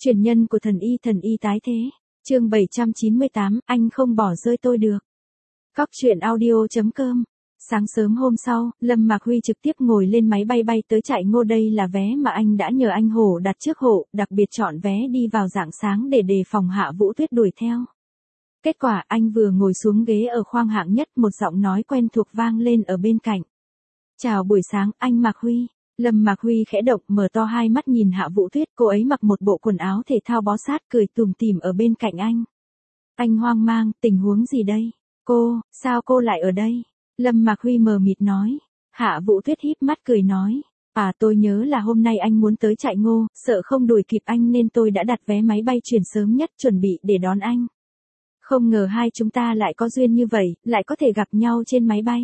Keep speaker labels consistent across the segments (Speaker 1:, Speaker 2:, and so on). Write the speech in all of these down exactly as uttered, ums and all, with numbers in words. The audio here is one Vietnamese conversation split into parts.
Speaker 1: Truyền nhân của thần y thần y tái thế. Chương bảy trăm chín mươi tám, anh không bỏ rơi tôi được. Cóc truyện audio chấm com. Sáng sớm hôm sau, Lâm Mạc Huy trực tiếp ngồi lên máy bay bay tới trại Ngô, đây là vé mà anh đã nhờ anh Hổ đặt trước hộ, đặc biệt chọn vé đi vào rạng sáng để đề phòng Hạ Vũ Tuyết đuổi theo. Kết quả anh vừa ngồi xuống ghế ở khoang hạng nhất, một giọng nói quen thuộc vang lên ở bên cạnh. Chào buổi sáng, anh Mạc Huy. Lâm Mạc Huy khẽ động, mở to hai mắt nhìn Hạ Vũ Tuyết, cô ấy mặc một bộ quần áo thể thao bó sát, cười tủm tỉm ở bên cạnh anh. Anh hoang mang, tình huống gì đây? Cô, sao cô lại ở đây? Lâm Mạc Huy mờ mịt nói. Hạ Vũ Tuyết híp mắt cười nói. À, tôi nhớ là hôm nay anh muốn tới trại Ngô, sợ không đuổi kịp anh nên tôi đã đặt vé máy bay chuyển sớm nhất chuẩn bị để đón anh. Không ngờ hai chúng ta lại có duyên như vậy, lại có thể gặp nhau trên máy bay.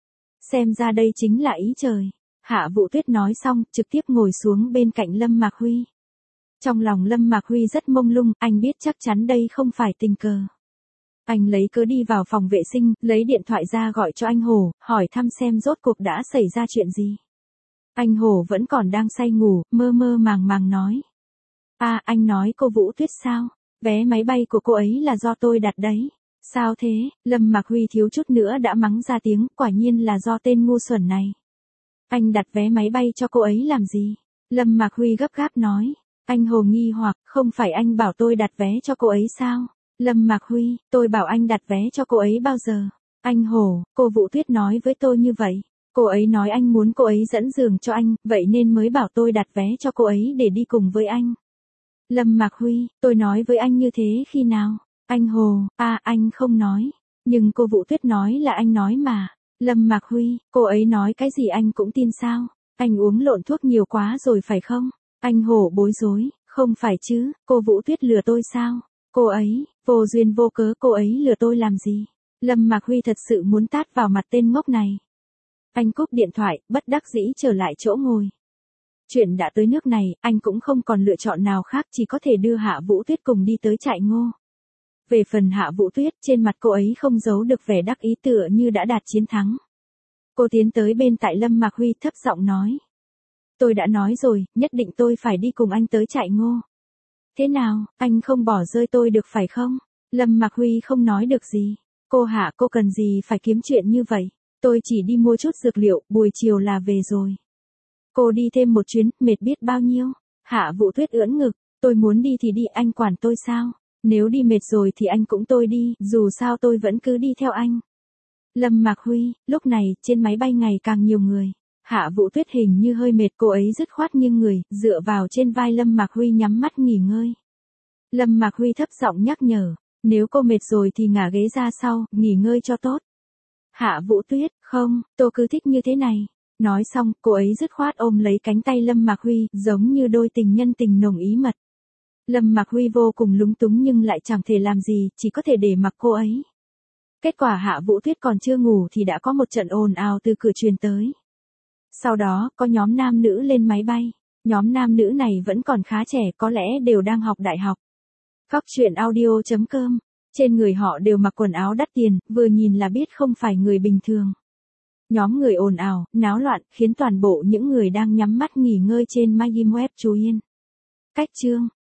Speaker 1: Xem ra đây chính là ý trời. Hạ Vũ Tuyết nói xong, trực tiếp ngồi xuống bên cạnh Lâm Mạc Huy. Trong lòng Lâm Mạc Huy rất mông lung, anh biết chắc chắn đây không phải tình cờ. Anh lấy cớ đi vào phòng vệ sinh, lấy điện thoại ra gọi cho anh Hổ, hỏi thăm xem rốt cuộc đã xảy ra chuyện gì. Anh Hổ vẫn còn đang say ngủ, mơ mơ màng màng nói. À, anh nói cô Vũ Tuyết sao? Vé máy bay của cô ấy là do tôi đặt đấy. Sao thế? Lâm Mạc Huy thiếu chút nữa đã mắng ra tiếng, quả nhiên là do tên ngu xuẩn này. Anh đặt vé máy bay cho cô ấy làm gì? Lâm Mạc Huy gấp gáp nói. Anh Hồ nghi hoặc, không phải anh bảo tôi đặt vé cho cô ấy sao? Lâm Mạc Huy, tôi bảo anh đặt vé cho cô ấy bao giờ? Anh Hồ, cô Vũ Tuyết nói với tôi như vậy. Cô ấy nói anh muốn cô ấy dẫn giường cho anh, vậy nên mới bảo tôi đặt vé cho cô ấy để đi cùng với anh. Lâm Mạc Huy, tôi nói với anh như thế khi nào? Anh Hồ, à, anh không nói. Nhưng cô Vũ Tuyết nói là anh nói mà. Lâm Mạc Huy, cô ấy nói cái gì anh cũng tin sao? Anh uống lộn thuốc nhiều quá rồi phải không? Anh Hổ bối rối, không phải chứ, cô Vũ Tuyết lừa tôi sao? Cô ấy, vô duyên vô cớ cô ấy lừa tôi làm gì? Lâm Mạc Huy thật sự muốn tát vào mặt tên ngốc này. Anh cúp điện thoại, bất đắc dĩ trở lại chỗ ngồi. Chuyện đã tới nước này, anh cũng không còn lựa chọn nào khác, chỉ có thể đưa Hạ Vũ Tuyết cùng đi tới trại Ngô. Về phần Hạ Vũ Tuyết, trên mặt cô ấy không giấu được vẻ đắc ý tựa như đã đạt chiến thắng. Cô tiến tới bên tại Lâm Mạc Huy thấp giọng nói. Tôi đã nói rồi, nhất định tôi phải đi cùng anh tới trại Ngô. Thế nào, anh không bỏ rơi tôi được phải không? Lâm Mạc Huy không nói được gì. Cô Hạ, cô cần gì phải kiếm chuyện như vậy? Tôi chỉ đi mua chút dược liệu, buổi chiều là về rồi. Cô đi thêm một chuyến, mệt biết bao nhiêu? Hạ Vũ Tuyết ưỡn ngực. Tôi muốn đi thì đi, anh quản tôi sao? Nếu đi mệt rồi thì anh cũng tôi đi, dù sao tôi vẫn cứ đi theo anh. Lâm Mạc Huy, lúc này, trên máy bay ngày càng nhiều người. Hạ Vũ Tuyết hình như hơi mệt, cô ấy dứt khoát nghiêng người, dựa vào trên vai Lâm Mạc Huy nhắm mắt nghỉ ngơi. Lâm Mạc Huy thấp giọng nhắc nhở, nếu cô mệt rồi thì ngả ghế ra sau, nghỉ ngơi cho tốt. Hạ Vũ Tuyết, không, tôi cứ thích như thế này. Nói xong, cô ấy dứt khoát ôm lấy cánh tay Lâm Mạc Huy, giống như đôi tình nhân tình nồng ý mật. Lâm Mạc Huy vô cùng lúng túng nhưng lại chẳng thể làm gì, chỉ có thể để mặc cô ấy. Kết quả Hạ Vũ Tuyết còn chưa ngủ thì đã có một trận ồn ào từ cửa truyền tới. Sau đó, có nhóm nam nữ lên máy bay. Nhóm nam nữ này vẫn còn khá trẻ, có lẽ đều đang học đại học. Cóc truyện audio chấm com. Trên người họ đều mặc quần áo đắt tiền, vừa nhìn là biết không phải người bình thường. Nhóm người ồn ào, náo loạn, khiến toàn bộ những người đang nhắm mắt nghỉ ngơi trên Maggie Web chú yên. Cách chương.